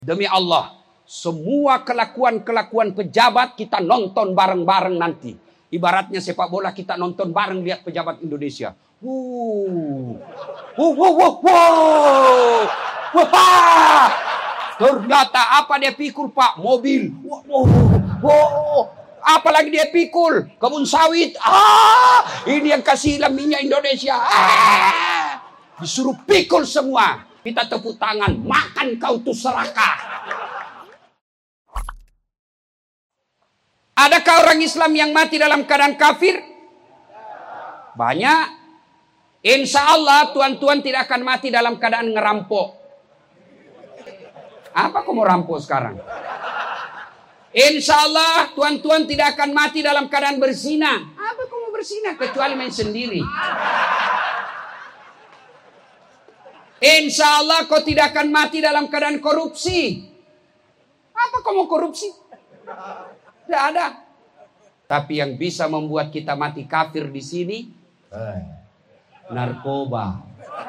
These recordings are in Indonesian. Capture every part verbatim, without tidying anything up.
Demi Allah, semua kelakuan-kelakuan pejabat kita nonton bareng-bareng nanti. Ibaratnya sepak bola kita nonton bareng lihat pejabat Indonesia. Wuh, wuh, wuh, wuh, wuh, wah. Ternyata apa dia pikul Pak? Mobil. Wow, wow, wow. Apalagi dia pikul kebun sawit. Ah, ini yang kasih minyak Indonesia. Ah, disuruh pikul semua. Kita tepuk tangan, makan kau tuh serakah. Adakah orang Islam yang mati dalam keadaan kafir? Banyak. Insya Allah tuan-tuan tidak akan mati dalam keadaan ngerampok. Apa kau mau rampok sekarang? Insya Allah tuan-tuan tidak akan mati dalam keadaan berzina. Apa kau mau berzina kecuali main sendiri? Insya Allah kau tidak akan mati dalam keadaan korupsi. Apa kau mau korupsi? Tidak ada. Tapi yang bisa membuat kita mati kafir di sini, eh, narkoba.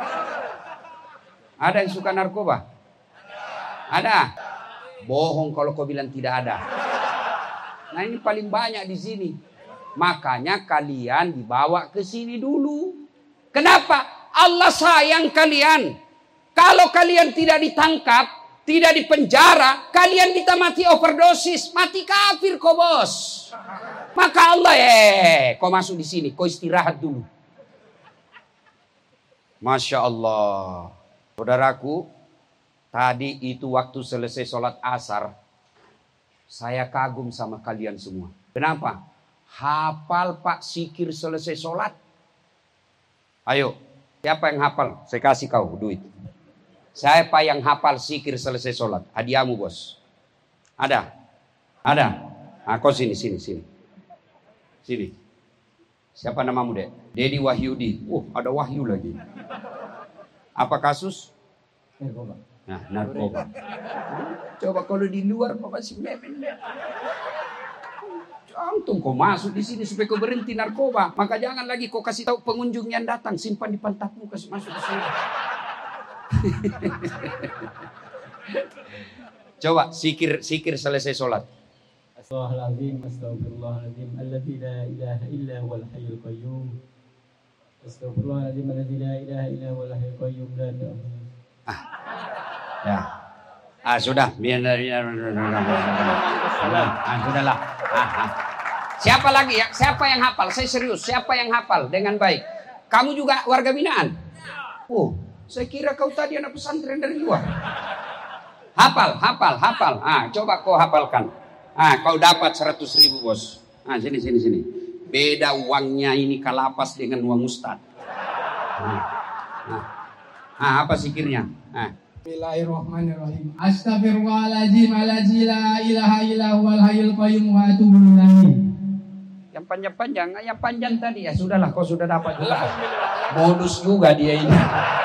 Ada yang suka narkoba? Ada. Bohong kalau kau bilang tidak ada. Nah ini paling banyak di sini. Makanya kalian dibawa ke sini dulu. Kenapa? Allah sayang kalian. Kalau kalian tidak ditangkap, tidak dipenjara, kalian kita mati overdosis, mati kafir kok bos. Maka Allah eh, kau masuk di sini, kau istirahat dulu. Masya Allah, saudaraku, tadi itu waktu selesai sholat asar, saya kagum sama kalian semua. Kenapa? Hafal Pak Sikir selesai sholat. Ayo, siapa yang hafal? Saya kasih kau duit. Siapa yang hafal Sikir selesai sholat? Hadiahmu bos. Ada? Ada? Nah, kau sini, sini, sini. Sini. Siapa namamu dek? Dedi Wahyudi. Oh, ada Wahyu lagi. Apa kasus? Narkoba. Nah, narkoba. Coba kalau di luar kau masih memen. Antum kau masuk di sini supaya kau berhenti narkoba. Maka jangan lagi kau kasih tahu pengunjung yang datang, simpan di pantatmu kasih masuk ke sini. Coba sikir sikir selesai sholat. Astaghfirullahaladzim, astaghfirullahaladzim, alladzi la ilaha illa huwal hayyul qayyum. Astaghfirullahaladzim, alladzi la ilaha illa huwal hayyul qayyum. Ah, ya, ah sudah, biar dari, ah sudahlah. Ah, ah. Siapa lagi ya? Siapa yang hafal? Saya serius. Siapa yang hafal dengan baik? Kamu juga warga binaan? Oh. Saya kira kau tadi anak pesantren dari luar. Hafal, hafal, hafal. Ah, coba kau hafalkan. Ah, kau dapat seratus ribu bos. Ah, sini, sini, sini. Beda uangnya ini kalapas dengan uang ustad. Ah, ah. ah apa sikirnya? Ah. Bismillahirrahmanirrahim. Astaghfirullahaladzim, alladzi la ilaha illa huwal hayyul qayyum wa atubu ilaih. Yang panjang-panjang, yang panjang tadi ya sudahlah, kau sudah dapat juga. Modus juga dia ini.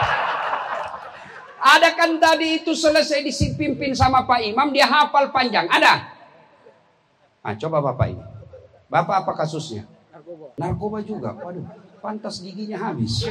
Ada kan tadi itu selesai dipimpin sama Pak Imam, dia hafal panjang. Ada? Ah, coba Bapak ini. Bapak apa kasusnya? Narkoba. Narkoba juga. Waduh, pantas giginya habis.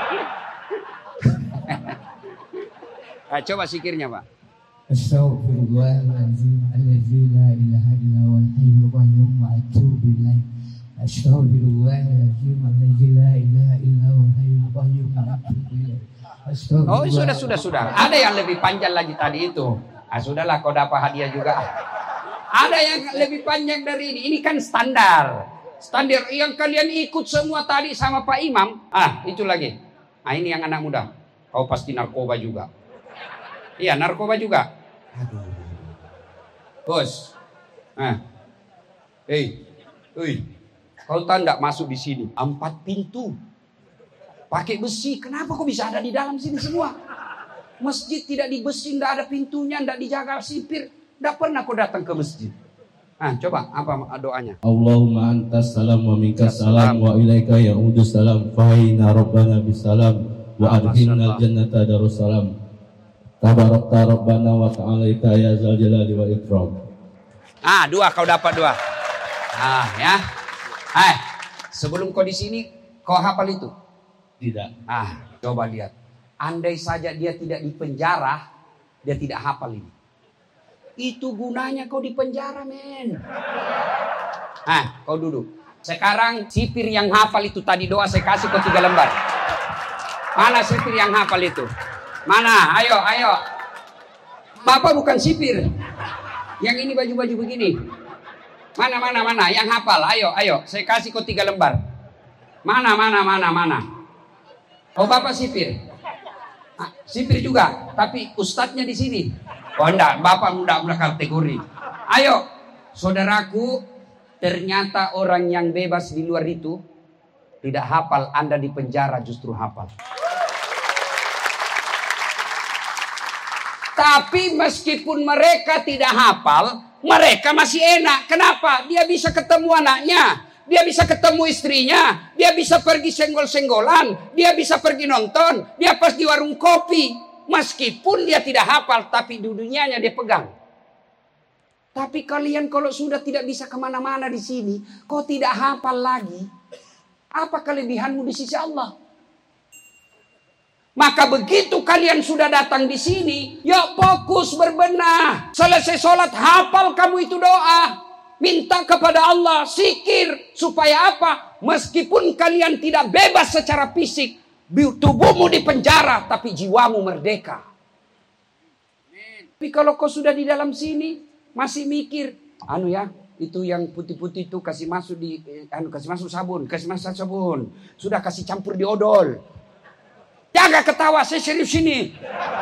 Ah, coba sikirnya Pak. Astaghfirullahaladzim, alladzi la ilaha illa huwal hayyul qayyum wa atubu ilaih. Astaghfirullahaladzim, alladzi la ilaha illa huwal hayyul qayyum wa atubu ilaih. Oh sudah sudah sudah. Ada yang lebih panjang lagi tadi itu. Ah sudahlah kau dapat hadiah juga. Ada yang lebih panjang dari ini. Ini kan standar. Standar yang kalian ikut semua tadi sama Pak Imam. Ah itu lagi. Ah ini yang anak muda. Kau pasti narkoba juga. Iya narkoba juga. Aduh. Bos. Ah. Hei. Hei. Kau tahu enggak masuk di sini? Empat pintu. Pakai besi, kenapa kok bisa ada di dalam sini semua? Masjid tidak dibesi, tidak ada pintunya, tidak dijaga sipir. Tidak pernah kau datang ke masjid. Nah, coba apa doanya? Allahumma antas salam wa minkas salam wa ilaika ya'udus salam fa'ina rabbana bisalam wa adhinal jannata darussalam. Tabarakta rabbana wa ta'alaika ya zal jalali wal ikram. Ah, dua kau dapat dua. Ah, ya. Hai, sebelum kau di sini, kau hafal itu? Tidak. Ah, coba lihat. Andai saja dia tidak di penjara, dia tidak hafal ini. Itu gunanya kau di penjara, men. Ah, kau duduk. Sekarang sipir yang hafal itu tadi doa saya kasih kau tiga lembar. Mana sipir yang hafal itu? Mana? Ayo, ayo. Bapak bukan sipir. Yang ini baju-baju begini. Mana, mana, mana? Yang hafal. Ayo, ayo. Saya kasih kau tiga lembar. Mana, mana, mana, mana? Oh, Bapak sipir. Ah, sipir juga. Tapi ustadznya di sini. Oh, enggak. Bapak enggak punya kategori. Ayo, saudaraku. Ternyata orang yang bebas di luar itu tidak hafal. Anda di penjara justru hafal. Tapi meskipun mereka tidak hafal, mereka masih enak. Kenapa? Dia bisa ketemu anaknya, dia bisa ketemu istrinya, dia bisa pergi senggol-senggolan, dia bisa pergi nonton, dia pas di warung kopi. Meskipun dia tidak hafal, tapi dunianya dia pegang. Tapi kalian kalau sudah tidak bisa kemana-mana di sini, kau tidak hafal lagi, apa kelebihanmu di sisi Allah? Maka begitu kalian sudah datang di sini, yuk fokus berbenah. Selesai sholat, hafal kamu itu doa. Minta kepada Allah, zikir. Supaya apa? Meskipun kalian tidak bebas secara fisik, tubuhmu di penjara, tapi jiwamu merdeka. Tapi kalau kau sudah di dalam sini, masih mikir, anu ya, itu yang putih-putih itu kasih masuk di, anu kasih masuk sabun, kasih masuk sabun. Sudah kasih campur di odol. Jangan ketawa, saya serius sini.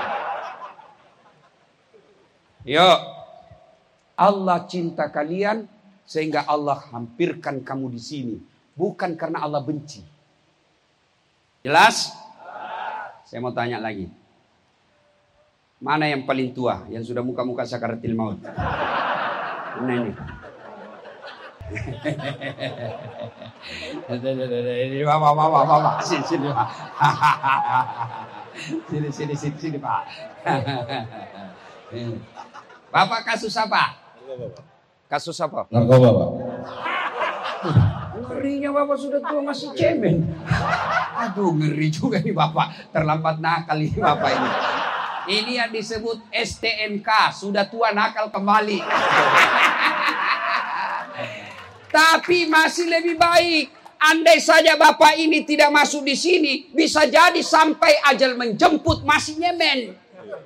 Yuk. Allah cinta kalian sehingga Allah hampirkan kamu di sini. Bukan karena Allah benci. Jelas? Saya mau tanya lagi. Mana yang paling tua? Yang sudah muka-muka sakaratil maut? Mana ini? Ini bapak, bapak, bapak, sini, sini, pak. Sini, sini, sini, sini, pak. Bapak kasus apa? Kasus apa? Narkoba, Pak. Ngerinya bapak sudah tua masih cemen. Aduh, ngeri juga nih bapak. Terlambat nakal ini bapak ini. Ini yang disebut S T N K, sudah tua nakal kembali. Tapi masih lebih baik. Andai saja bapak ini tidak masuk di sini, bisa jadi sampai ajal menjemput masih nyemen.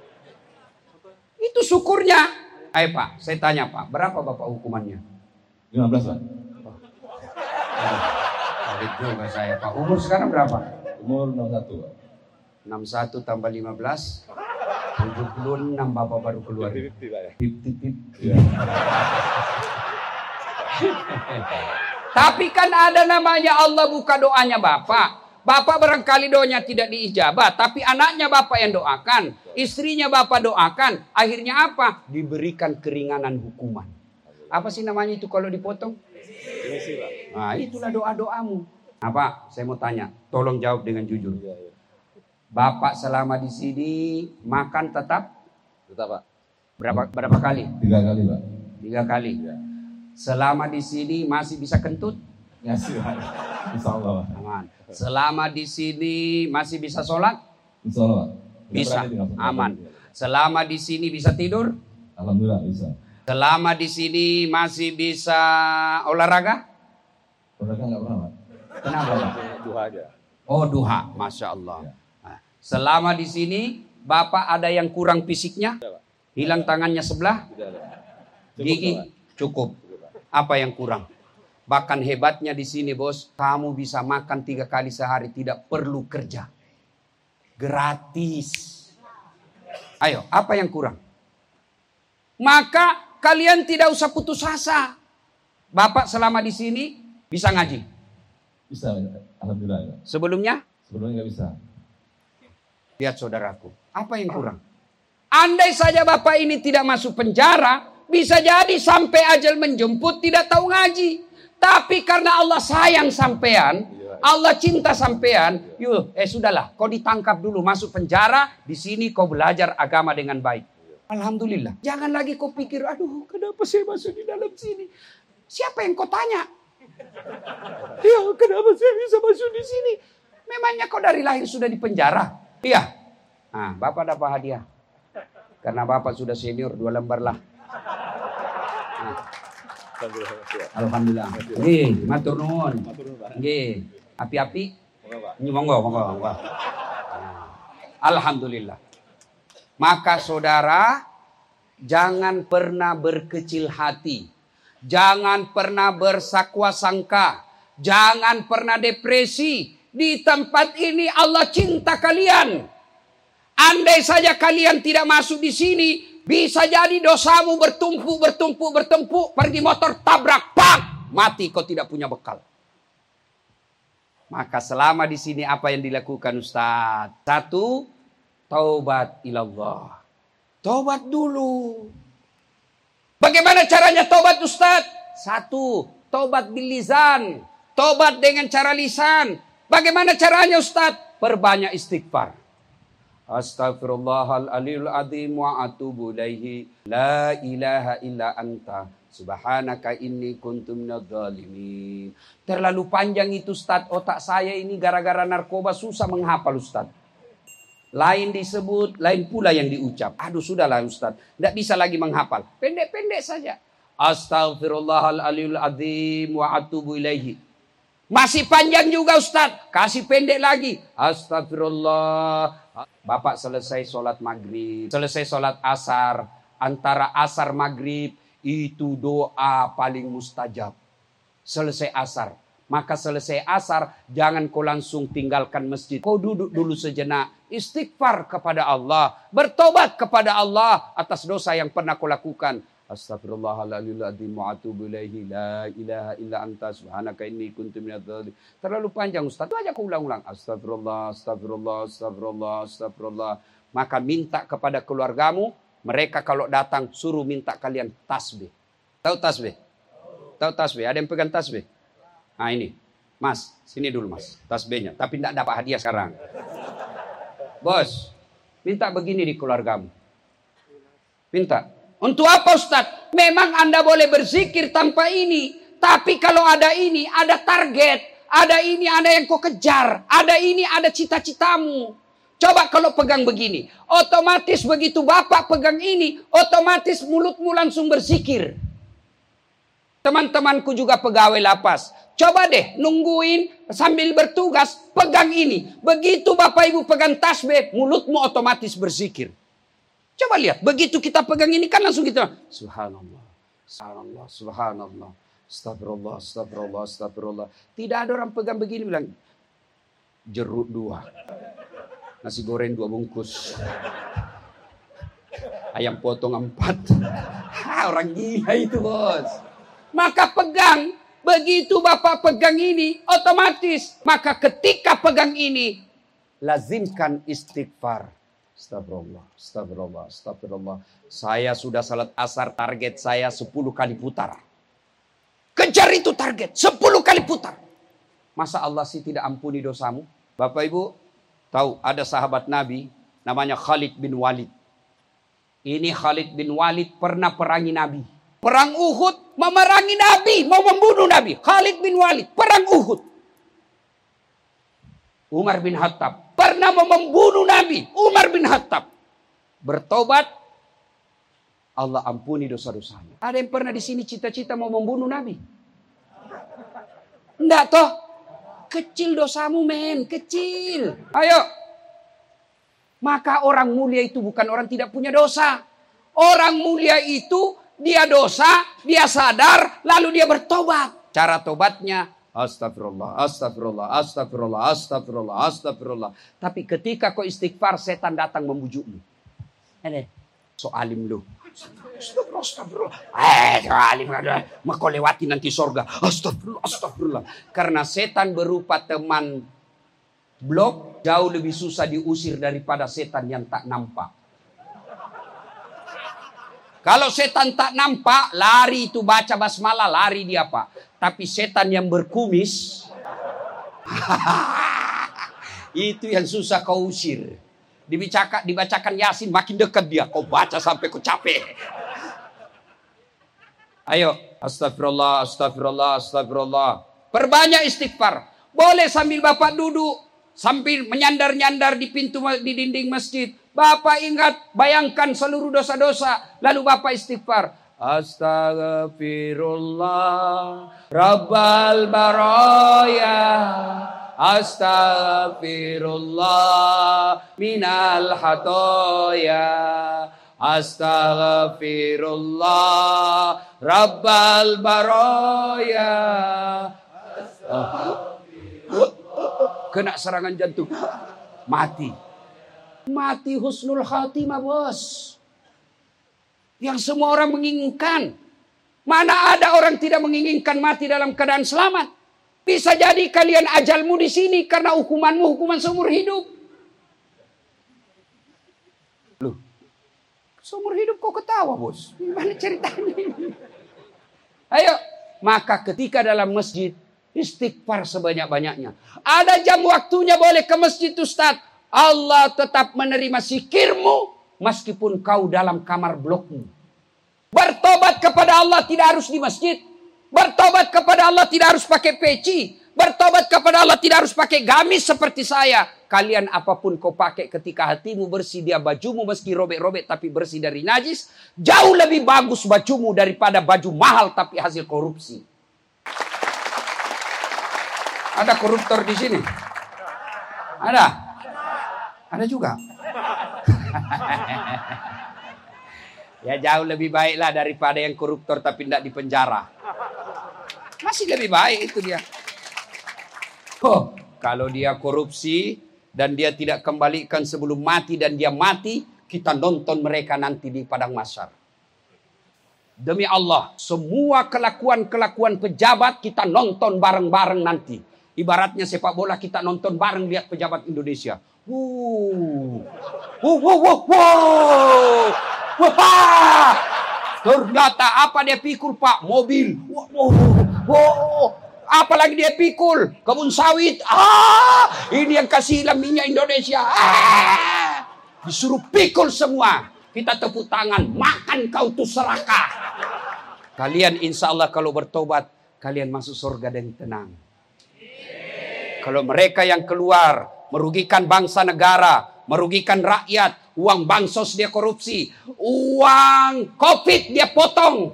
Itu syukurnya. Ayo Pak, saya tanya Pak, berapa bapak hukumannya? lima belas, Pak. Tarik juga saya Pak. Umur sekarang berapa? Umur enam puluh satu, Pak. enam puluh satu tambah lima belas, tujuh puluh enam bapak baru keluar. Pip-pip, Pak ya? Pip-pip. Iya. Tapi kan ada namanya Allah buka doanya bapak. Bapak barangkali doanya tidak diijabah, tapi anaknya bapak yang doakan, istrinya bapak doakan. Akhirnya apa? Diberikan keringanan hukuman. Apa sih namanya itu kalau dipotong? Nah, itulah doa-doamu. Nah, Pak, saya mau tanya, tolong jawab dengan jujur. Bapak selama di sini makan tetap? Tetap, Pak. Berapa berapa kali? Tiga kali, Pak. Tiga kali. Selama di sini masih bisa kentut? Ngasih, Pak. Insya Allah, Pak. Aman. Selama di sini masih bisa sholat? Insya Allah, Pak. Bisa. Aman. Selama di sini bisa tidur? Alhamdulillah bisa. Selama di sini masih bisa olahraga? Olahraga nggak pernah, Pak. Kenapa, Pak? Duha aja. Oh, duha. Masya Allah. Nah, selama di sini Bapak ada yang kurang fisiknya? Hilang tangannya sebelah? Gigi? Cukup. Apa yang kurang? Bahkan hebatnya di sini bos, kamu bisa makan tiga kali sehari, tidak perlu kerja. Gratis. Ayo, apa yang kurang? Maka kalian tidak usah putus asa. Bapak selama di sini bisa ngaji? Bisa, alhamdulillah. Ya. Sebelumnya? Sebelumnya nggak bisa. Lihat saudaraku, apa yang kurang? Andai saja bapak ini tidak masuk penjara, bisa jadi sampai ajal menjemput tidak tahu ngaji. Tapi karena Allah sayang sampean, Allah cinta sampean, yuk, eh sudahlah, kau ditangkap dulu masuk penjara, di sini kau belajar agama dengan baik. Alhamdulillah. Jangan lagi kau pikir, aduh, kenapa saya masuk di dalam sini? Siapa yang kau tanya? Ya, kenapa saya bisa masuk di sini? Memangnya kau dari lahir sudah di penjara? Iya. Nah, Bapak dapat hadiah. Karena Bapak sudah senior, dua lembar lah. Alhamdulillah. Nggih, matur nuwun. Nggih, api-api. Monggo, monggo, monggo. Alhamdulillah. Maka saudara, jangan pernah berkecil hati. Jangan pernah bersakwa sangka. Jangan pernah depresi. Di tempat ini Allah cinta kalian. Andai saja kalian tidak masuk di sini, bisa jadi dosamu bertumpuk, bertumpuk, bertumpuk. Pergi motor tabrak, pak, mati kau tidak punya bekal. Maka selama di sini apa yang dilakukan Ustaz? Satu, taubat ilallah. Taubat dulu. Bagaimana caranya taubat Ustaz? Satu, taubat bil lisan. Taubat dengan cara lisan. Bagaimana caranya Ustaz? Perbanyak istighfar. Astaghfirullahaladzim azim wa atubu ilaihi. La ilaha illa anta. Subhanaka inni kuntu minadz zalimin. Terlalu panjang itu Ustaz. Otak saya ini gara-gara narkoba susah menghafal Ustaz. Lain disebut, lain pula yang diucap. Aduh sudahlah Ustaz. Tidak bisa lagi menghafal. Pendek-pendek saja. Astaghfirullahaladzim wa atubu ilaihi. Masih panjang juga Ustaz. Kasih pendek lagi. Astagfirullah. Bapak selesai sholat maghrib. Selesai sholat asar. Antara asar maghrib. Itu doa paling mustajab. Selesai asar. Maka selesai asar. Jangan kau langsung tinggalkan masjid. Kau duduk dulu sejenak. Istighfar kepada Allah. Bertobat kepada Allah. Atas dosa yang pernah kau lakukan. Astagfirullahaladzim wa atubu ilaihi. La ilaha illa anta subhanaka inni kuntu minadz zalimin. Terlalu panjang Ustaz. Itu aja aku ulang-ulang. Astagfirullah, astagfirullah, astagfirullah, astagfirullah. Maka minta kepada keluargamu. Mereka kalau datang suruh minta kalian tasbih. Tahu tasbih? Tahu tasbih? Ada yang pegang tasbih? Nah ini. Mas, sini dulu mas. Tasbihnya. Tapi tidak dapat hadiah sekarang. Bos, minta begini di keluargamu. Minta. Untuk apa Ustaz? Memang Anda boleh berzikir tanpa ini. Tapi kalau ada ini, ada target. Ada ini, ada yang kau kejar. Ada ini, ada cita-citamu. Coba kalau pegang begini. Otomatis begitu Bapak pegang ini. Otomatis mulutmu langsung berzikir. Teman-temanku juga pegawai lapas. Coba deh nungguin sambil bertugas. Pegang ini. Begitu Bapak Ibu pegang tasbih. Mulutmu otomatis berzikir. Coba lihat, begitu kita pegang ini kan langsung kita subhanallah, subhanallah, subhanallah, astagfirullah, astagfirullah, astagfirullah. Tidak ada orang pegang begini bilang jeruk dua, nasi goreng dua bungkus, ayam potong empat. Ha, orang gila itu bos. Maka pegang, begitu Bapak pegang ini otomatis. Maka ketika pegang ini lazimkan istighfar. Astagfirullah, astagfirullah, astagfirullah. Saya sudah salat asar, target saya sepuluh kali putar. Kejar itu target, sepuluh kali putar. Masa Allah sih tidak ampuni dosamu? Bapak Ibu, tahu ada sahabat Nabi namanya Khalid bin Walid. Ini Khalid bin Walid pernah perangi Nabi. Perang Uhud memerangi Nabi, mau membunuh Nabi. Khalid bin Walid, perang Uhud. Umar bin Khattab pernah mau membunuh Nabi. Umar bin Khattab bertobat, Allah ampuni dosa-dosanya. Ada yang pernah di sini cita-cita mau membunuh Nabi? Enggak toh? Kecil dosamu men, kecil. Ayo. Maka orang mulia itu bukan orang tidak punya dosa. Orang mulia itu dia dosa, dia sadar, lalu dia bertobat. Cara tobatnya astagfirullah, astagfirullah, astagfirullah, astagfirullah, astagfirullah. Tapi ketika kau istighfar, setan datang membujukmu. Ini, so alim lu. Astagfirullah, astagfirullah. Eh, so alim ada. Maka kau lewati nanti surga. Astagfirullah, astagfirullah. Karena setan berupa teman blok jauh lebih susah diusir daripada setan yang tak nampak. Kalau setan tak nampak, lari itu baca basmalah, lari dia Pak. Tapi setan yang berkumis, itu yang susah kau usir. Dibacakan, dibacakan Yasin, makin dekat dia. Kau baca sampai kau capek. Ayo, astagfirullah, astagfirullah, astagfirullah. Perbanyak istighfar. Boleh sambil Bapak duduk, sambil menyandar-nyandar di pintu, di dinding masjid. Bapak ingat, bayangkan seluruh dosa-dosa. Lalu Bapak istighfar. Astaghfirullah Rabbal baraya. Astaghfirullah minal hatoya. Astaghfirullah Rabbal baraya. Kena serangan jantung, mati. Mati husnul khatimah, bos. Yang semua orang menginginkan. Mana ada orang tidak menginginkan mati dalam keadaan selamat. Bisa jadi kalian ajalmu di sini karena hukumanmu hukuman seumur hidup. Loh, seumur hidup kok ketawa, bos? Gimana ceritanya ini? Ayo, maka ketika dalam masjid, istighfar sebanyak-banyaknya. Ada jam waktunya boleh ke masjid, Ustaz. Allah tetap menerima zikirmu meskipun kau dalam kamar blokmu. Bertobat kepada Allah tidak harus di masjid. Bertobat kepada Allah tidak harus pakai peci. Bertobat kepada Allah tidak harus pakai gamis seperti saya. Kalian apapun kau pakai ketika hatimu bersih, dia bajumu meski robek-robek tapi bersih dari najis. Jauh lebih bagus bajumu daripada baju mahal tapi hasil korupsi. Ada koruptor di sini? Ada? Ada juga? Ya jauh lebih baiklah daripada yang koruptor tapi tidak di penjara. Masih lebih baik itu dia. Oh, kalau dia korupsi dan dia tidak kembalikan sebelum mati dan dia mati, kita nonton mereka nanti di padang mahsyar. Demi Allah, semua kelakuan-kelakuan pejabat kita nonton bareng-bareng nanti. Ibaratnya sepak bola kita nonton bareng lihat pejabat Indonesia. Wuh. Wuh, wuh, wuh, wuh. Wah. Ternyata apa dia pikul, Pak? Mobil. Wow, wow, wow. Apalagi dia pikul kebun sawit. Ah, ini yang kasih minyak Indonesia. Ah, disuruh pikul semua. Kita tepuk tangan. Makan kau tuh serakah. Kalian insya Allah kalau bertobat, kalian masuk surga dan tenang. Kalau mereka yang keluar merugikan bangsa negara, merugikan rakyat, uang bansos dia korupsi, uang COVID dia potong.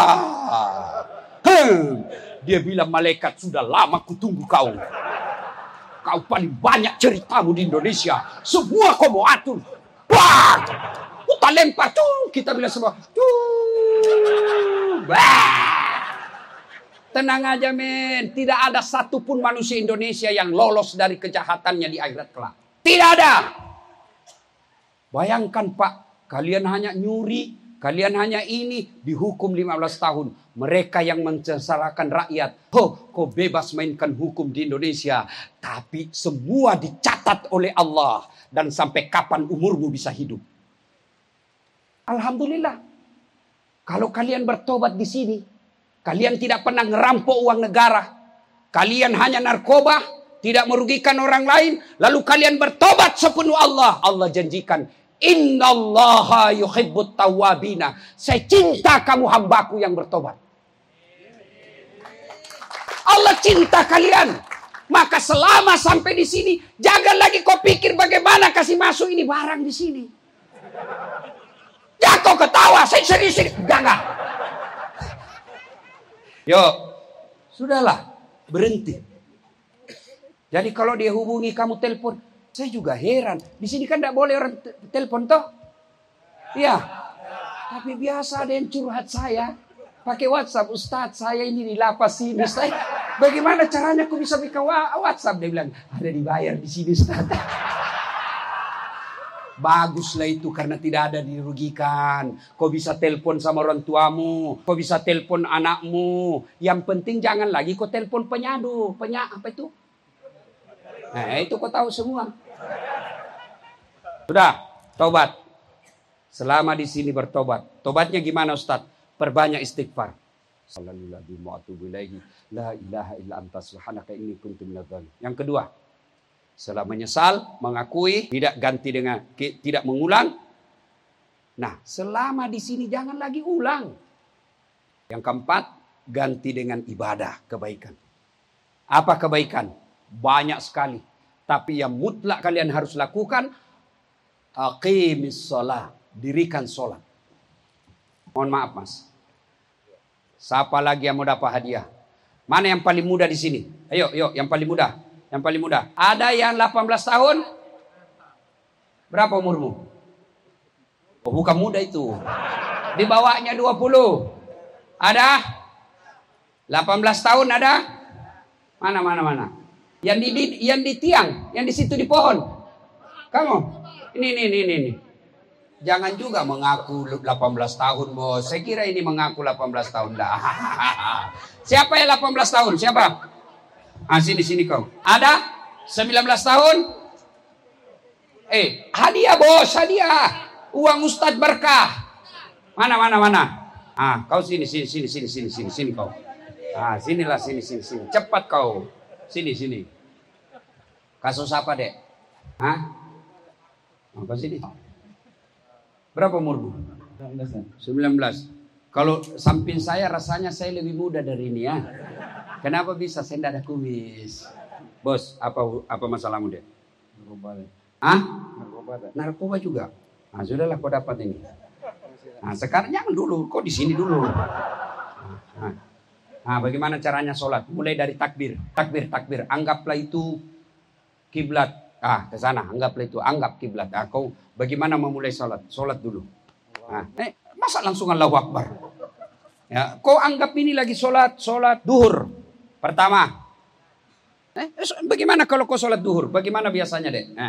Hmm. Dia bilang malaikat sudah lama kutunggu kau. Kau paling banyak ceritamu di Indonesia. Semua kau mau atur. Wah, kita lempar tuh. Kita bilang semua. Tuh. Tenang aja men. Tidak ada satupun manusia Indonesia yang lolos dari kejahatannya di akhirat kelak. Tidak ada. Bayangkan Pak, kalian hanya nyuri, kalian hanya ini, dihukum lima belas tahun. Mereka yang mensengsarakan rakyat, oh, kau bebas mainkan hukum di Indonesia. Tapi semua dicatat oleh Allah. Dan sampai kapan umurmu bisa hidup. Alhamdulillah. Kalau kalian bertobat di sini, kalian tidak pernah ngerampok uang negara. Kalian hanya narkoba, tidak merugikan orang lain. Lalu kalian bertobat sepenuh Allah. Allah janjikan, innallaha yuhibbut tawwabina. Saya cinta kamu hambaku yang bertobat. Allah cinta kalian. Maka selama sampai di sini, jangan lagi kau pikir bagaimana kasih masuk ini barang di sini. Ya kau ketawa, saya serius, jangan. Yuk, sudahlah, berhenti. Jadi kalau dia hubungi kamu telepon, saya juga heran. Di sini kan tidak boleh orang telepon toh? Iya. Tapi biasa ada yang curhat saya. Pakai WhatsApp, Ustadz saya ini di lapas sini. Ustadz, bagaimana caranya aku bisa buka WhatsApp? Dia bilang, ada dibayar di sini Ustadz. Baguslah itu karena tidak ada dirugikan. Kau bisa telepon sama orang tuamu. Kau bisa telepon anakmu. Yang penting jangan lagi kau telepon penyadu. Penya, apa itu? Nah itu kau tahu semua. Sudah, tobat. Selama di sini bertobat. Tobatnya gimana Ustadz? Perbanyak istighfar. La ilaha illa anta subhanaka inni kuntu minadz dzalimin. Yang kedua, setelah menyesal, mengakui, tidak ganti dengan tidak mengulang. Nah, selama di sini jangan lagi ulang. Yang keempat, ganti dengan ibadah, kebaikan. Apa kebaikan? Banyak sekali. Tapi yang mutlak kalian harus lakukan, aqimis shalah, dirikan sholat. Mohon maaf mas, Siapa lagi yang mau dapat hadiah? Mana yang paling muda di sini? Ayo, yuk, yang paling muda. Yang paling muda. Ada yang delapan belas tahun? Berapa umurmu? Oh, bukan muda itu. Di bawahnya dua puluh. Ada? delapan belas tahun ada? Mana, mana, mana? Yang di, di yang di tiang, yang di situ di pohon. Kamu? Ini, ini, ini, ini. Jangan juga mengaku delapan belas tahun, bos. Saya kira ini mengaku delapan belas tahun. Dah. Siapa yang delapan belas tahun? Siapa? Ah, sini, sini kau. Ada? sembilan belas tahun? Eh, hadiah, bos. Hadiah. Uang Ustadz Berkah. Mana, mana, mana? Ah, kau sini, sini, sini, sini, sini, sini, sini kau. Ah, sinilah, sini, sini, sini. Cepat kau. Sini, sini. Kasus apa, Dek? Hah? Apa sini? Berapa umurmu? sembilan belas. Kalau samping saya rasanya saya lebih muda dari ini ya. Kenapa bisa? Saya tidak ada kumis. Bos, apa apa masalahmu, Dek? Narkoba. Hah? Narkoba. Narkoba juga. Nah, sudahlah kau dapat ini. Nah, sekarang jangan dulu, kau di sini dulu. Nah, nah, bagaimana caranya sholat? Mulai dari takbir, takbir, takbir. Anggaplah itu kiblat. Ah, ke sana. Anggaplah itu, anggap kiblat. Ah, kau bagaimana memulai sholat? Sholat dulu. Nah, eh, masa langsung Allahu Akbar? Ya, kau anggap ini lagi sholat, sholat duhur. Pertama. Eh, bagaimana kalau kau sholat duhur? Bagaimana biasanya, Dek? Eh.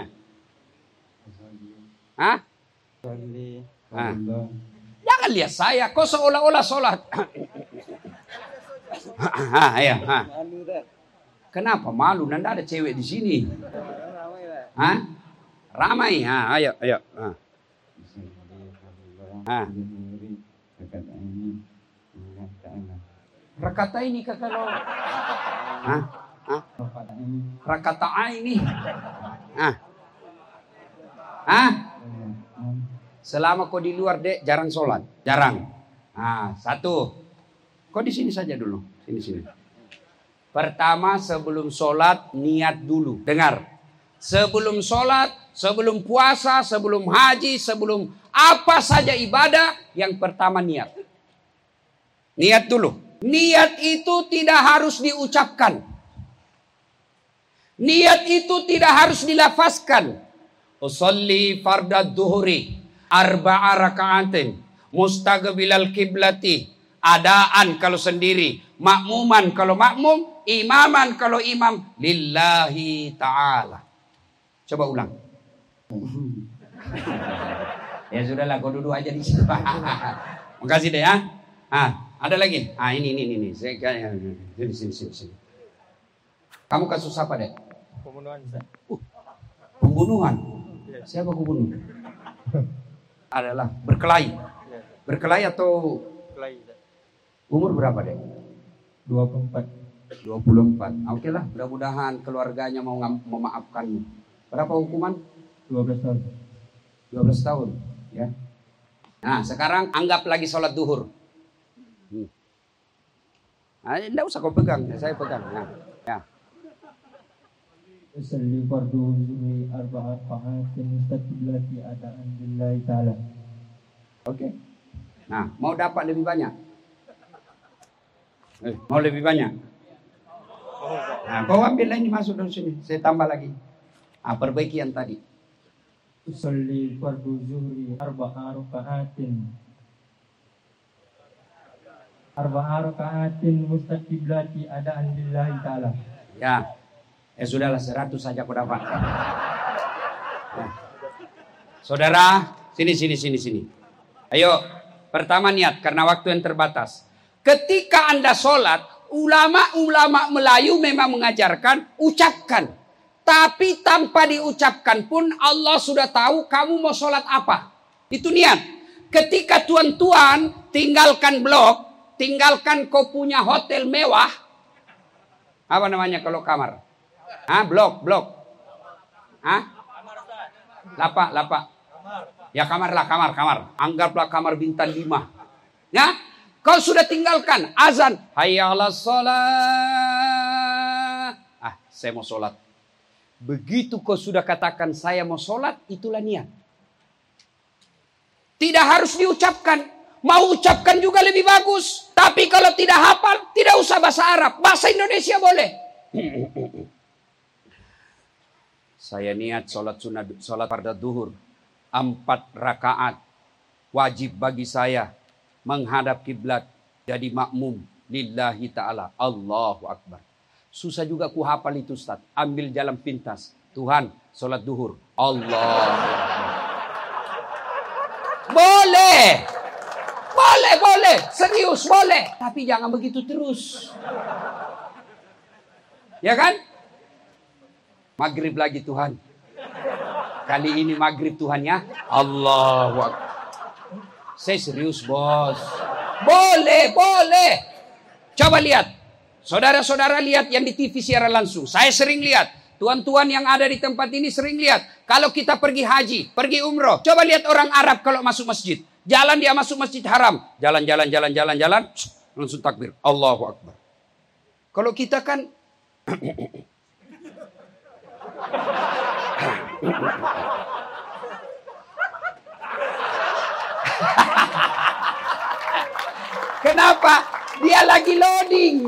Hah? Ah. Jangan lihat saya, kau seolah-olah sholat. Ah, ya, ah. Kenapa malu? Nanda ada cewek di sini. Hah? Ramai. Ha, ayo, ayo. Ha. Ha. Rakata ini kakak lo. Hah? Hah? Rakata ini. Hah? Hah? Selama kau di luar, Dek, jarang sholat. Jarang. Ah, satu. Kau di sini saja dulu. Sini, sini. Pertama, sebelum sholat, niat dulu. Dengar. Sebelum sholat, sebelum puasa, sebelum haji, sebelum apa saja ibadah, yang pertama niat. Niat dulu. Niat itu tidak harus diucapkan. Niat itu tidak harus dilafazkan. Usolli fardad duhuri arba'a raka'atin mustaqbilal kiblati. Adaan kalau sendiri, makmuman kalau makmum, imaman kalau imam, lillahi ta'ala. Coba ulang. Ya sudahlah, kau duduk aja di situ. Makasih deh ya. Ah, ada lagi. Ah, ini ini ini. Saya sini sini sini sini. Kamu kasus apa, Dek? Pembunuhan. Uh, pembunuhan. Siapa pembunuh? Adalah berkelahi. Berkelahi atau Kelahi. umur berapa, Dek? dua puluh empat. dua puluh empat. Oke lah, mudah-mudahan keluarganya mau memaafkanmu. Berapa hukuman? dua belas tahun. dua belas tahun, ya. Nah, sekarang anggap lagi sholat duhur. Hmm. Nah, enggak usah kau pegang, ya, saya pegang. Nah, ya. Usolli fardu zuhri arba'a raka'atin mustaqbilati adaan lillahi ta'ala. Oke. Nah, mau dapat lebih banyak? Eh, mau lebih banyak? Nah, kau ambil ini masuk dari sini. Saya tambah lagi. Ah, perbaiki yang tadi. Usolli fardu zuhri arba'a raka'atin arba'a raka'atin mustaqbilati adaan lillahi ta'ala. Ya. Ya sudahlah, seratus saja kau dapat. Nah. Saudara, sini sini sini sini. Ayo, pertama niat karena waktu yang terbatas. Ketika Anda sholat, ulama-ulama Melayu memang mengajarkan ucapkan. Tapi tanpa diucapkan pun Allah sudah tahu kamu mau sholat apa. Itu niat. Ketika tuan-tuan tinggalkan blok, tinggalkan kau punya hotel mewah. Apa namanya kalau kamar? Ah, blok, blok. Ah? Lapak, lapak. Ya kamar lah, kamar, kamar. Anggaplah kamar bintang lima. Ya? Kau sudah tinggalkan azan. Hayya 'alas shalah. Ah, saya mau sholat. Begitu kau sudah katakan saya mau sholat, itulah niat. Tidak harus diucapkan. Mau ucapkan juga lebih bagus. Tapi kalau tidak hafal, tidak usah bahasa Arab. Bahasa Indonesia boleh. Saya niat sholat sunnah, sholat fardu duhur. Empat rakaat. Wajib bagi saya menghadap kiblat. Jadi makmum. Lillahi ta'ala. Allahu Akbar. Susah juga ku hafal itu Ustaz. Ambil jalan pintas. Tuhan, sholat duhur. Allahu Akbar. Boleh. Boleh, boleh. Serius, boleh. Tapi jangan begitu terus. Ya kan? Maghrib lagi Tuhan. Kali ini maghrib Tuhan ya. Allahu Akbar. Saya serius bos. Boleh, boleh. Coba lihat. Saudara-saudara lihat yang di T V siaran langsung. Saya sering lihat. Tuan-tuan yang ada di tempat ini sering lihat. Kalau kita pergi haji, pergi umroh. Coba lihat orang Arab kalau masuk masjid. Jalan dia masuk masjid haram. Jalan, jalan, jalan, jalan, jalan. Langsung takbir. Allahu Akbar. Kalau kita kan... Kenapa? Dia lagi loading.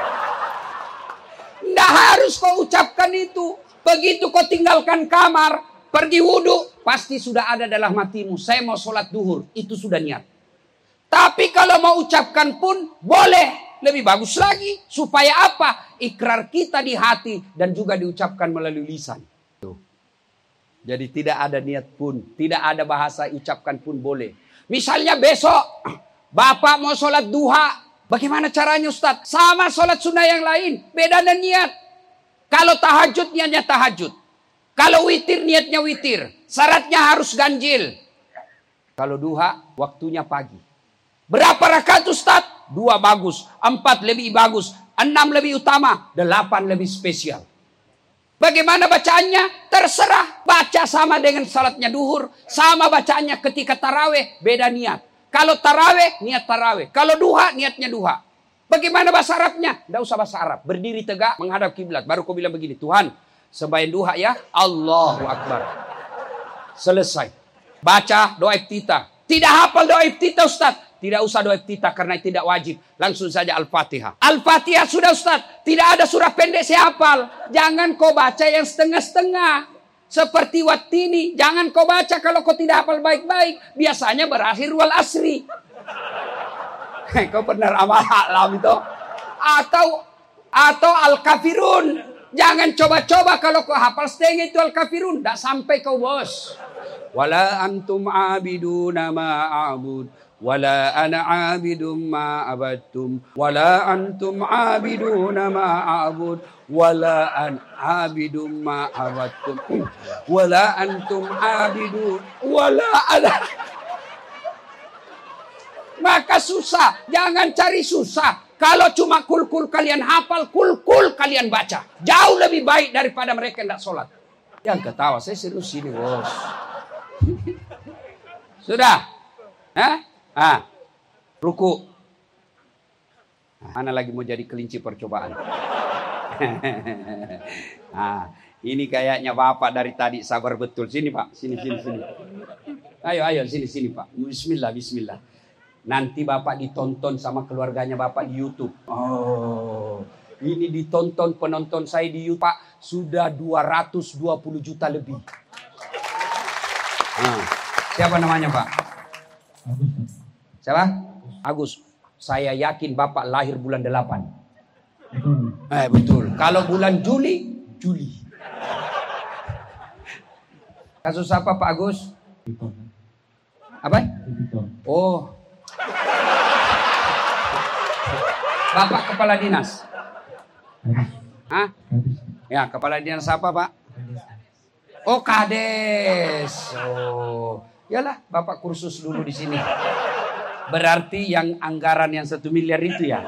Nggak harus kau ucapkan itu. Begitu kau tinggalkan kamar, pergi wudhu, pasti sudah ada dalam hatimu. Saya mau sholat duhur, itu sudah niat. Tapi kalau mau ucapkan pun boleh. Lebih bagus lagi. Supaya apa? Ikrar kita di hati dan juga diucapkan melalui lisan. Jadi tidak ada niat pun, tidak ada bahasa ucapkan pun boleh. Misalnya besok, Bapak mau sholat duha. Bagaimana caranya Ustaz? Sama sholat sunnah yang lain. Beda dan niat. Kalau tahajud niatnya tahajud. Kalau witir niatnya witir. Syaratnya harus ganjil. Kalau duha waktunya pagi. Berapa rakaat Ustaz? Dua bagus. Empat lebih bagus. Enam lebih utama. Delapan lebih spesial. Bagaimana bacaannya? Terserah. Baca sama dengan salatnya duhur. Sama bacaannya ketika taraweh. Beda niat. Kalau taraweh, niat taraweh. Kalau duha, niatnya duha. Bagaimana bahasa Arabnya? Tidak usah bahasa Arab. Berdiri tegak, menghadap kiblat. Baru kau bilang begini, Tuhan, sembahyang duha ya, Allahu Akbar. Selesai. Baca doa iftitah. Tidak hafal doa iftitah Ustaz. Tidak usah doa iftitah karena tidak wajib. Langsung saja Al-Fatihah. Al-Fatihah sudah Ustaz. Tidak ada surah pendek saya hafal. Jangan kau baca yang setengah-setengah. Seperti Wattini, jangan kau baca kalau kau tidak hafal baik-baik. Biasanya berakhir wal asri. Kau pernah amal alam itu? Atau atau Al-Kafirun. Jangan coba-coba kalau kau hafal setengah itu Al-Kafirun. Tidak sampai kau bos. Wala antum abiduna ma'abud. Wala ana abidum ma'abadtum. Wala antum abiduna ma'abud. Wala an abidum ma'abadtum. Wala antum abidun. Wala ana. Maka susah. Jangan cari susah. Kalau cuma kul-kul kalian hafal, kul-kul kalian baca. Jauh lebih baik daripada mereka yang tidak sholat. Yang ketawa, saya serius ini bos. Sudah? Hah? Ah, ruku. Mana lagi mau jadi kelinci percobaan? Nah, ini kayaknya Bapak dari tadi sabar betul. Sini Pak, sini sini sini. Ayo ayo sini sini Pak. Bismillah bismillah. Nanti Bapak ditonton sama keluarganya Bapak di YouTube. Oh, ini ditonton penonton saya di YouTube Pak sudah dua ratus dua puluh juta lebih. Nah, siapa namanya Pak? Siapa? Agus. Saya yakin Bapak lahir bulan delapan. Eh betul. Kalau bulan Juli, Juli. Kasus apa Pak Agus? Apa? Oh. Bapak kepala dinas. Hah? Ya, kepala dinas apa Pak? Oh, Kades. Oh. Yalah, Bapak kursus dulu di sini. Berarti yang anggaran yang satu miliar itu ya.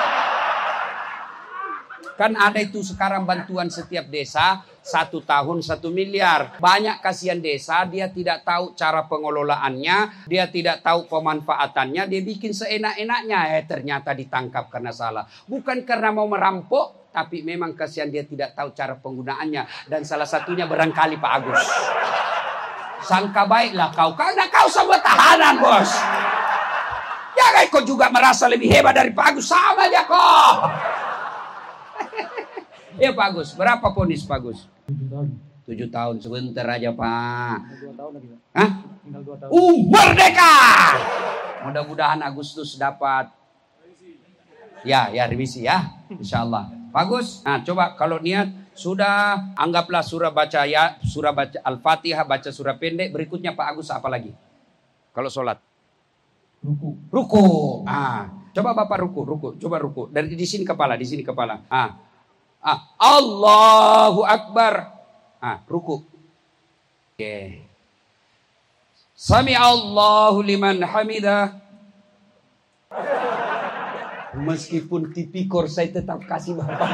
Kan ada itu sekarang bantuan setiap desa satu tahun satu miliar. Banyak kasihan desa dia tidak tahu cara pengelolaannya, dia tidak tahu pemanfaatannya, dia bikin seenak-enaknya. Eh ternyata ditangkap karena salah. Bukan karena mau merampok, tapi memang kasihan dia tidak tahu cara penggunaannya. Dan salah satunya barangkali Pak Agus. Sangka baiklah kau, karena kau sama tahanan bos. Jangan Jangan kau juga merasa lebih hebat dari Pak Agus. Sama aja kok. Ya Pak Agus, berapa ponis Pak Agus? tujuh tahun. Tujuh tahun, sebentar aja Pak. Dua tahun lagi Pak. Hah? Tinggal dua tahun. Uh, merdeka! Mudah-mudahan Agustus dapat. Ya, ya revisi ya, insya Allah. Bagus. Nah, coba kalau niat sudah, anggaplah surah baca ya, surah baca Al-Fatihah, baca surah pendek. Berikutnya Pak Agus apa lagi? Kalau sholat, Ruku. ruku. Ah, coba Bapak ruku, ruku. Coba ruku. Dari di sini kepala, di sini kepala. Ah, ah, Allahu Akbar. Ah, ruku. Oke. Okay. Sami Allahu liman hamidah. Meskipun tipikor saya tetap kasih Bapak.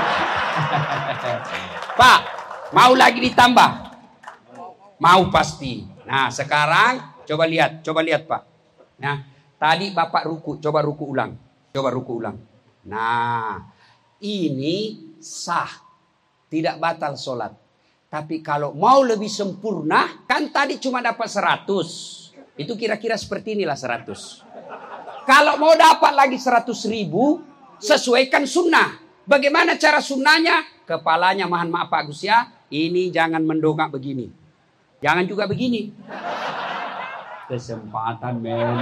Pak, mau lagi ditambah? Mau pasti. Nah, sekarang coba lihat, coba lihat Pak. Nah, tadi Bapak ruku, coba ruku ulang. Coba ruku ulang. Nah, ini sah. Tidak batal sholat. Tapi kalau mau lebih sempurna, kan tadi cuma dapat seratus. Itu kira-kira seperti inilah seratus. Kalau mau dapat lagi seratus ribu, sesuaikan sunnah. Bagaimana cara sunnahnya? Kepalanya, mohon maaf Pak Agus ya, ini jangan mendongak begini. Jangan juga begini. Kesempatan men.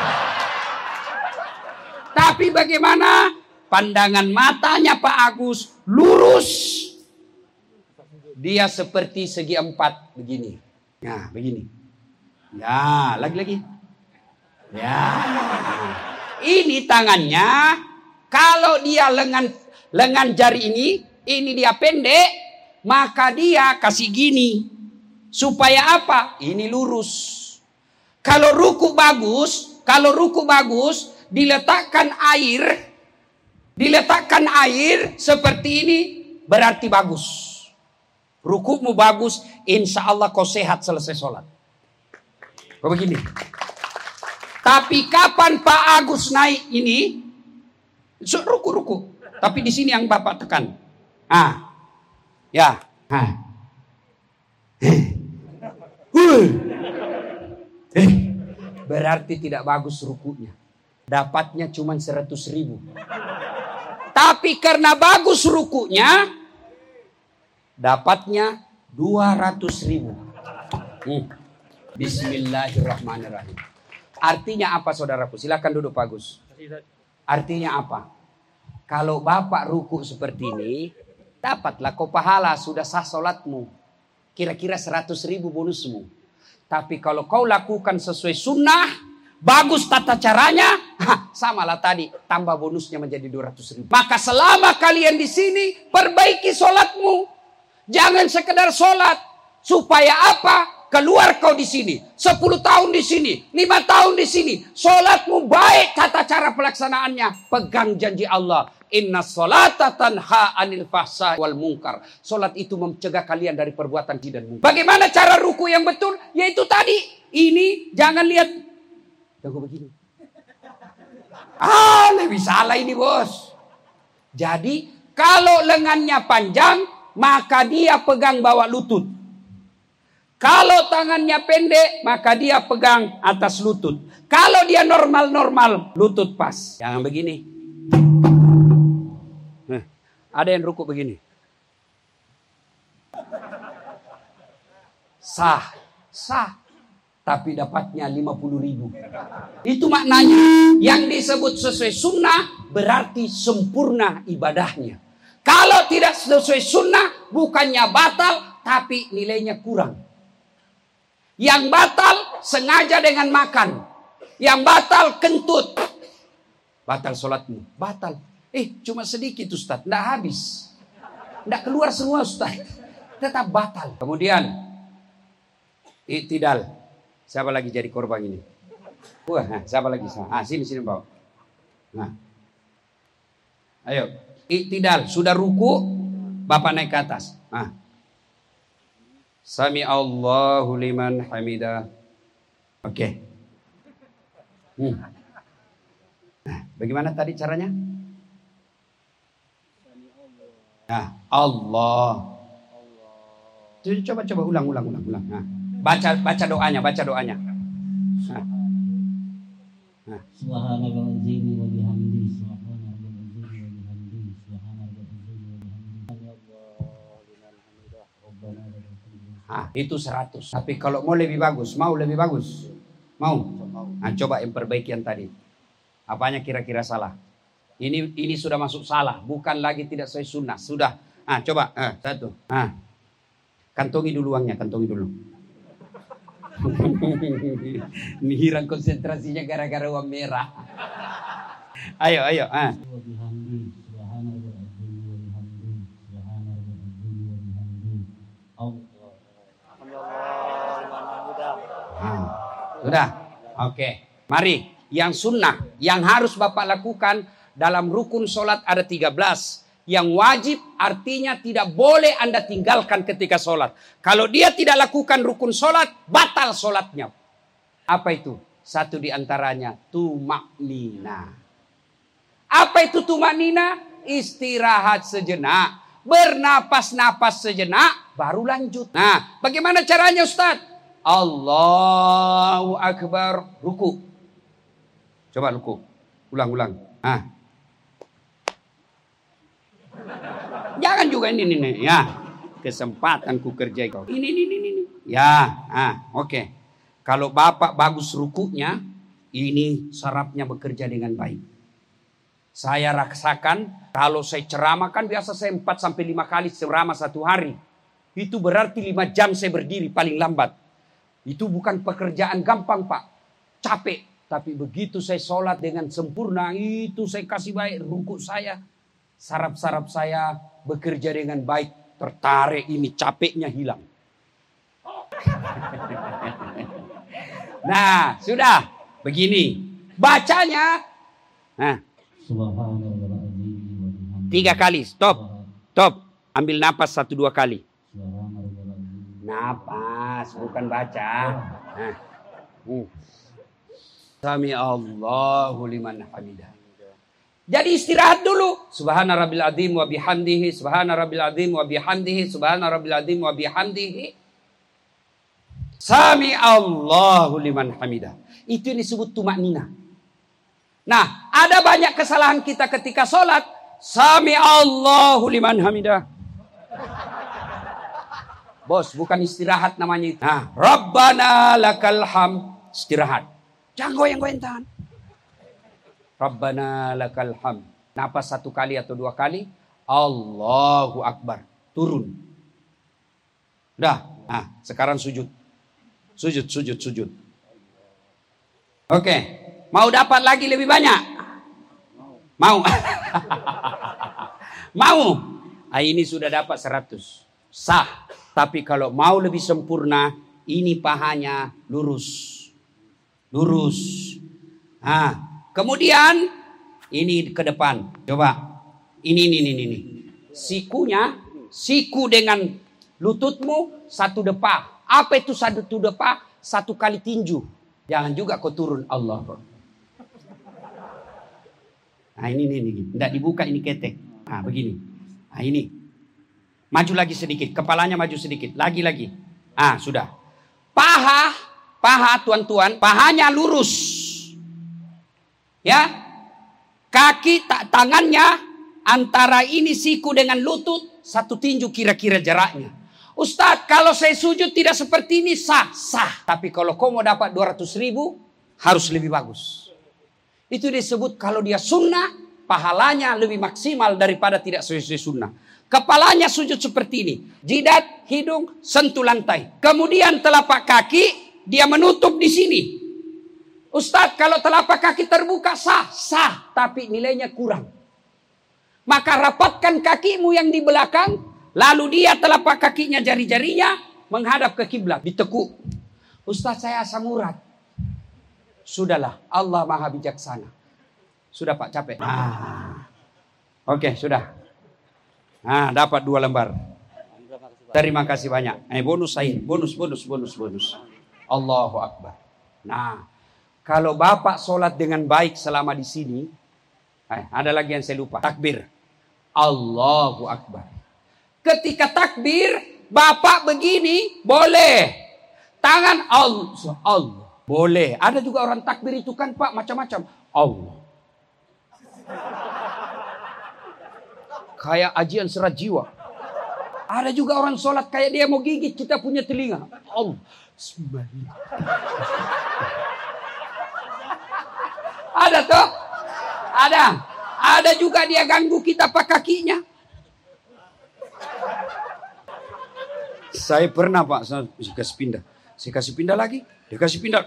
Tapi bagaimana? Pandangan matanya Pak Agus lurus. Dia seperti segi empat begini. Nah, begini. Ya, lagi-lagi. Ya, ini tangannya, kalau dia lengan lengan jari ini, ini dia pendek, maka dia kasih gini. Supaya apa? Ini lurus. Kalau ruku bagus, kalau ruku bagus, diletakkan air, diletakkan air seperti ini, berarti bagus. Rukumu bagus, insya Allah kau sehat selesai sholat. Kau begini. Tapi kapan Pak Agus naik ini? Ruku-ruku. Tapi di sini yang Bapak tekan. Ah. Ya. Ah. Eh. Berarti tidak bagus rukunya. Dapatnya cuma seratus ribu. Tapi karena bagus rukunya, dapatnya dua ratus ribu. Hmm. Bismillahirrahmanirrahim. Artinya apa saudaraku? Silakan duduk Pak Agus. Artinya apa? Kalau Bapak ruku seperti ini, dapatlah kau pahala, sudah sah sholatmu. Kira-kira seratus ribu bonusmu. Tapi kalau kau lakukan sesuai sunnah, bagus tata caranya, ha, samalah tadi, tambah bonusnya menjadi dua ratus ribu. Maka selama kalian di sini, perbaiki sholatmu. Jangan sekedar sholat. Supaya apa? Keluar kau di sini, sepuluh tahun di sini, lima tahun di sini. Solatmu baik tata cara pelaksanaannya. Pegang janji Allah. Inna sholata tanha anil fahsai wal munkar. Solat itu mencegah kalian dari perbuatan tidak munkar. Bagaimana cara ruku yang betul? Yaitu tadi. Ini jangan lihat. Tunggu begini. Ah, lebih salah ini bos. Jadi kalau lengannya panjang, maka dia pegang bawah lutut. Kalau tangannya pendek, maka dia pegang atas lutut. Kalau dia normal-normal, lutut pas. Jangan begini. Nah, ada yang ruku begini. Sah, sah. Tapi dapatnya lima puluh ribu. Itu maknanya. Yang disebut sesuai sunnah, berarti sempurna ibadahnya. Kalau tidak sesuai sunnah, bukannya batal, tapi nilainya kurang. Yang batal sengaja dengan makan. Yang batal kentut. Batal sholatmu. Batal. Eh cuma sedikit Ustaz. Tidak habis. Tidak keluar semua Ustaz. Tetap batal. Kemudian. Iktidal. Siapa lagi jadi korban ini? Wah, nah, siapa lagi? Ah, sini sini bawa. Nah. Ayo. Iktidal. Sudah ruku. Bapak naik ke atas. Nah. Sami Allahu liman hamidah. Oke. Okay. Hmm. Nah, bagaimana tadi caranya? Nah, Allah. Coba coba ulang ulang ulang ulang. Nah, baca baca doanya, baca doanya. Nah. Subhanallahil azim wa bihamdihi, subhanallahil azim wa bihamdihi, subhanallahil azim wa bihamdihi. Ah, itu seratus. Tapi kalau mau lebih bagus, mau lebih bagus? Mau? Nah, coba yang perbaiki yang tadi. Apanya kira-kira salah? Ini ini sudah masuk salah, bukan lagi tidak sesuai sunnah. Sudah. Ah, coba. Ah, satu. Ah. Kantongi dulu uangnya, kantongi dulu. Ini hilang konsentrasinya gara-gara uang merah. Ayo, ayo. Ah. Ah. Sudah. Oke. Mari. Yang sunnah, yang harus Bapak lakukan dalam rukun sholat ada tiga belas. Yang wajib artinya tidak boleh Anda tinggalkan ketika sholat. Kalau dia tidak lakukan rukun sholat, batal sholatnya. Apa itu? Satu diantaranya, tumaknina. Apa itu tumaknina? Istirahat sejenak. Bernapas-napas sejenak, baru lanjut. Nah, bagaimana caranya Ustaz? Allahu Akbar, ruku. Coba ruku. Ulang-ulang. Ah. Jangan juga ini nih, ya. Kesempatan ku kerja kau. Ini, ini, ini, ini. Ya, ah, oke. Okay. Kalau Bapak bagus rukunya, ini sarafnya bekerja dengan baik. Saya rasakan, kalau saya ceramah kan biasa saya empat sampai lima kali ceramah satu hari. Itu berarti lima jam saya berdiri paling lambat. Itu bukan pekerjaan gampang, Pak. Capek. Tapi begitu saya sholat dengan sempurna, itu saya kasih baik ruku saya. Saraf-saraf saya bekerja dengan baik. Tertarik ini, capeknya hilang. Nah, sudah. Begini. Bacanya. Nah. Tiga kali. Stop. Stop. Ambil napas satu dua kali. Napas. Bukan baca. Nah. Uh. Sami Allahu liman hamidah. Jadi istirahat dulu. Subhana rabbil azim wa bihamdihi, subhana rabbil azim wa bihamdihi, subhana rabbil azim wa bihamdihi. Sami Allahu liman hamidah. Itu yang disebut tumaknina. Nah, ada banyak kesalahan kita ketika sholat. Sami Allahu liman hamidah. Bos, bukan istirahat namanya itu. Nah, Rabbana lakal ham. Istirahat. Jangan goyang-goyang tangan. Rabbana lakal ham. Napas satu kali atau dua kali. Allahu Akbar. Turun. Dah. Nah, sekarang sujud. Sujud, sujud, sujud. Oke. Mau dapat lagi lebih banyak? Mau. Mau. Ah, ini sudah dapat seratus. Sah. Tapi kalau mau lebih sempurna, ini pahanya lurus. Lurus. Nah, kemudian ini ke depan. Coba. Ini, ini, ini, ini. Sikunya, siku dengan lututmu satu depa. Apa itu satu depa? Satu kali tinju. Jangan juga kau turun. Allah. Nah, ini, ini, ini. Tidak dibuka ini ketek. Nah, begini. Nah, ini. Maju lagi sedikit. Kepalanya maju sedikit. Lagi, lagi. Ah, sudah. Paha. Paha tuan-tuan, pahanya lurus. Ya. Kaki tak tangannya antara ini siku dengan lutut satu tinju kira-kira jaraknya. Ustadz, kalau saya sujud tidak seperti ini sah, sah. Tapi kalau kau mau dapat dua ratus ribu harus lebih bagus. Itu disebut kalau dia sunnah, pahalanya lebih maksimal daripada tidak sesuai sunnah. Kepalanya sujud seperti ini. Jidat, hidung, sentuh lantai. Kemudian telapak kaki dia menutup di sini. Ustadz, kalau telapak kaki terbuka sah, sah, tapi nilainya kurang. Maka rapatkan kakimu yang di belakang, lalu dia telapak kakinya, jari-jarinya menghadap ke kiblat, ditekuk. Ustadz, saya asam urat. Sudahlah, Allah Maha Bijaksana. Sudah Pak, capek. Ah. Oke, okay, sudah. Nah, dapat dua lembar. Terima kasih banyak. Eh, bonus saya, bonus, bonus, bonus, bonus. Allahu Akbar. Nah, kalau Bapak sholat dengan baik selama di sini, eh, ada lagi yang saya lupa. Takbir. Allahu Akbar. Ketika takbir, Bapak begini, boleh. Tangan Allah. Allah. Boleh. Ada juga orang takbir itu kan Pak macam-macam. Allah. Kayak ajian serat jiwa. Ada juga orang sholat kayak dia mau gigit kita punya telinga. Allah. Bismillah. Ada toh? Ada. Ada juga dia ganggu kita pakai kakinya. Saya pernah Pak, saya kasih pindah. Saya kasih pindah lagi. Dia kasih pindah.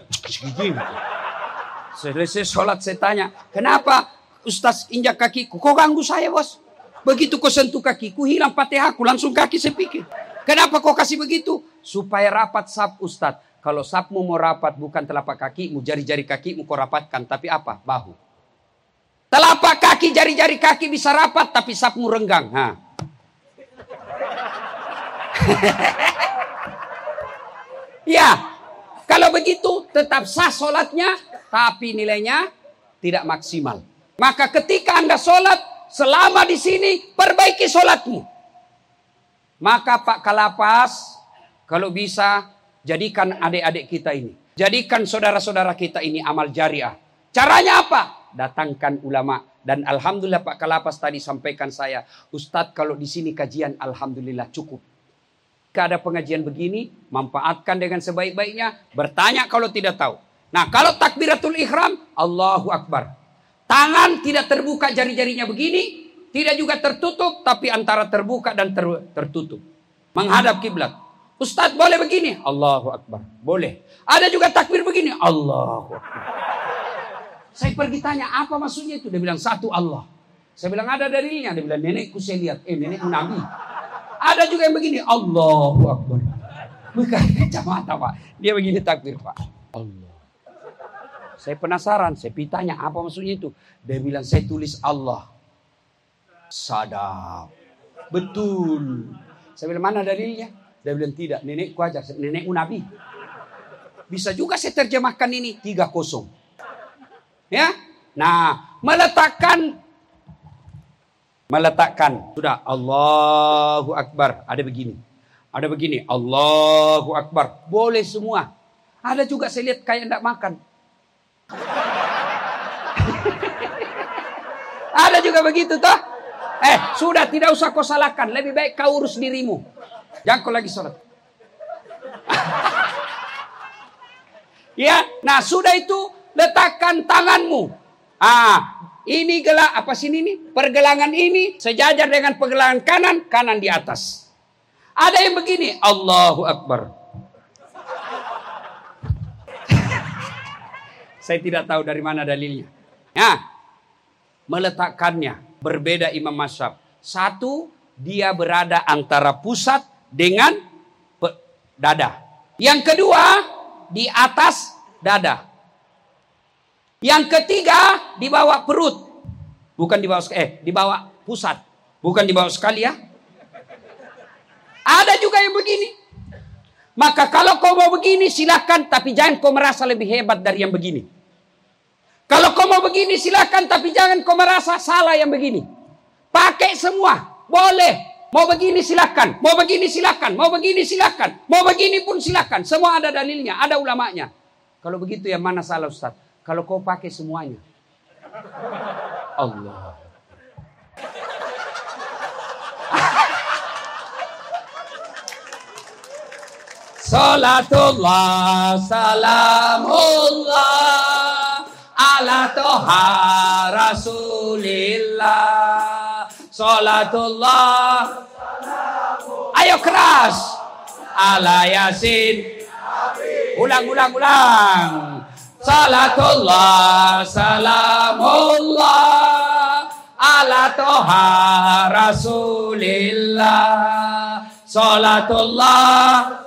Selesai sholat saya tanya. Kenapa Ustaz injak kakiku? Kok ganggu saya bos? Begitu kau sentuh kakiku hilang Fatihahku. Langsung kaki saya pikir. Kenapa kau kasih begitu? Supaya rapat sap Ustaz. Kalau sapmu mau rapat bukan telapak kakimu. Jari-jari kakimu kau rapatkan. Tapi apa? Bahu. Telapak kaki, jari-jari kaki bisa rapat. Tapi sapmu renggang. Ha. Ya. Kalau begitu tetap sah sholatnya. Tapi nilainya tidak maksimal. Maka ketika Anda sholat. Selama di sini perbaiki sholatmu. Maka Pak Kalapas, kalau bisa jadikan adik-adik kita ini, jadikan saudara-saudara kita ini amal jariah. Caranya apa? Datangkan ulama. Dan alhamdulillah Pak Kalapas tadi sampaikan saya, Ustadz kalau di sini kajian alhamdulillah cukup. Jika ada pengajian begini, manfaatkan dengan sebaik-baiknya. Bertanya kalau tidak tahu. Nah kalau takbiratul ihram, Allahu Akbar. Tangan tidak terbuka jari-jarinya begini. Tidak juga tertutup. Tapi antara terbuka dan ter, tertutup. Menghadap kiblat. Ustadz boleh begini. Allahu Akbar. Boleh. Ada juga takbir begini. Allahu Akbar. Saya pergi tanya apa maksudnya itu. Dia bilang satu Allah. Saya bilang ada dalilnya. Dia bilang nenekku saya lihat. Eh nenekku Nabi. Ada juga yang begini. Allahu Akbar. Bukan kacamata Pak. Dia begini takbir Pak. Allah. Saya penasaran, saya pitanya apa maksudnya itu. Dia bilang saya tulis Allah. Sadap. Betul. Saya bilang mana dalilnya? Dia bilang tidak, nenekku aja, nenekku Nabi. Bisa juga saya terjemahkan ini tiga kosong. Ya. Nah, meletakkan meletakkan sudah Allahu Akbar, ada begini. Ada begini, Allahu Akbar. Boleh semua. Ada juga saya lihat kayak enggak makan. Ada juga begitu toh? Eh, sudah tidak usah kau salahkan. Lebih baik kau urus dirimu. Jangan kau lagi sholat. Ya, nah sudah itu letakkan tanganmu. Ah, ini gelak apa sini nih? Pergelangan ini sejajar dengan pergelangan kanan, kanan di atas. Ada yang begini, Allahu Akbar. Saya tidak tahu dari mana dalilnya. Ya, meletakkannya berbeda imam mazhab. Satu, dia berada antara pusat dengan dada. Yang kedua, di atas dada. Yang ketiga, di bawah perut. Bukan di bawah eh di bawah pusat, bukan di bawah sekali ya. Ada juga yang begini. Maka kalau kau mau begini silakan, tapi jangan kau merasa lebih hebat dari yang begini. Kalau kau mau begini silakan, tapi jangan kau merasa salah yang begini. Pakai semua, boleh. Mau begini silakan, mau begini silakan, mau begini silakan, mau begini pun silakan. Semua ada dalilnya, ada ulamanya. Kalau begitu yang mana salah Ustaz? Kalau kau pakai semuanya. Allah. Salatullah, salamullah. Ala toha Rasulillah. Salatullah. Ayo keras. Ala Yasin. Ulang, ulang, ulang. Salatullah, salamullah. Ala toha Rasulillah. Salatullah.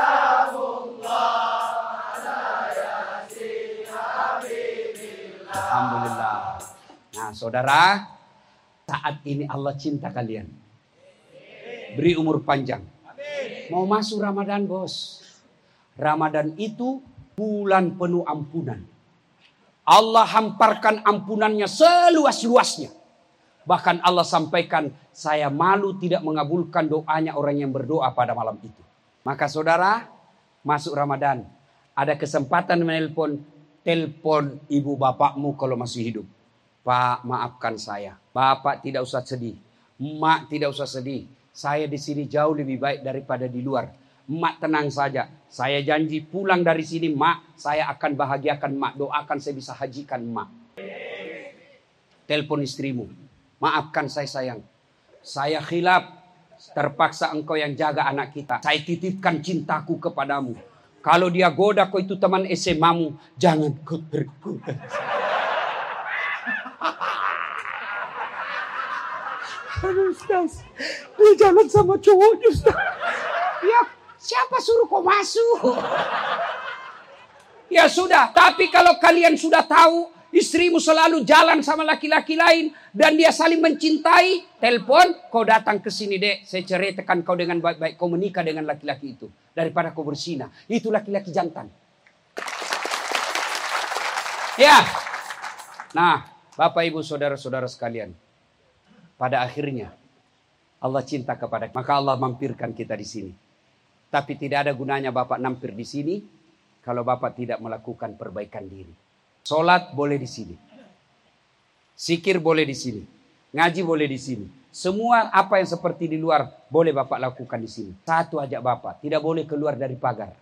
Alhamdulillah. Nah saudara, saat ini Allah cinta kalian. Beri umur panjang. Mau masuk Ramadan bos. Ramadan itu bulan penuh ampunan. Allah hamparkan ampunannya seluas-luasnya. Bahkan Allah sampaikan, saya malu tidak mengabulkan doanya orang yang berdoa pada malam itu. Maka saudara, masuk Ramadan. ada kesempatan menelpon, telepon ibu bapakmu kalau masih hidup. Pak, maafkan saya. Bapak tidak usah sedih. Mak tidak usah sedih. Saya di sini jauh lebih baik daripada di luar. Mak tenang saja. Saya janji pulang dari sini, mak, saya akan bahagiakan mak. Doakan saya bisa hajikan mak. Telepon istrimu. Maafkan saya sayang. Saya khilaf. Terpaksa engkau yang jaga anak kita. Saya titipkan cintaku kepadamu. Kalau dia goda kau itu teman S M A-mu, jangan kau tergoda. Aduh Ustaz, dia jalan sama cowoknya Ustaz. Ya, siapa suruh kau masuk? Ya sudah, tapi kalau kalian sudah tahu istrimu selalu jalan sama laki-laki lain dan dia saling mencintai, telepon, kau datang ke sini dek, saya ceritakan kau dengan baik-baik, kau menikah dengan laki-laki itu daripada kau berzina. Itu laki-laki jantan. Ya. Nah, Bapak Ibu saudara-saudara sekalian, pada akhirnya Allah cinta kepada kita, maka Allah mampirkan kita di sini. Tapi tidak ada gunanya Bapak mampir di sini kalau Bapak tidak melakukan perbaikan diri. Solat boleh di sini. Zikir boleh di sini. Ngaji boleh di sini. Semua apa yang seperti di luar boleh Bapak lakukan di sini. Satu aja Bapak, tidak boleh keluar dari pagar.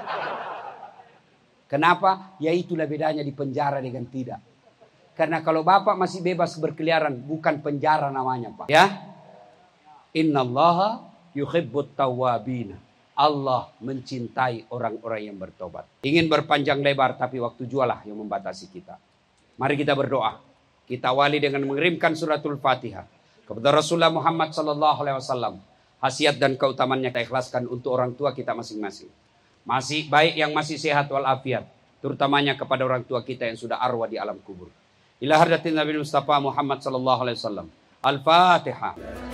Kenapa? Ya itulah bedanya di penjara dengan tidak. Karena kalau Bapak masih bebas berkeliaran, bukan penjara namanya Pak. Ya. Innallaha yuhibbut tawwabina. Allah mencintai orang-orang yang bertobat. Ingin berpanjang lebar tapi waktu jualah yang membatasi kita. Mari kita berdoa. Kita awali dengan mengirimkan suratul Fatihah kepada Rasulullah Muhammad sallallahu alaihi wasallam. Khasiat dan keutamannya kita ikhlaskan untuk orang tua kita masing-masing. Masih baik yang masih sehat walafiat, terutamanya kepada orang tua kita yang sudah arwah di alam kubur. Ila hadratin Nabi Mustafa Muhammad sallallahu alaihi wasallam. Al-Fatihah.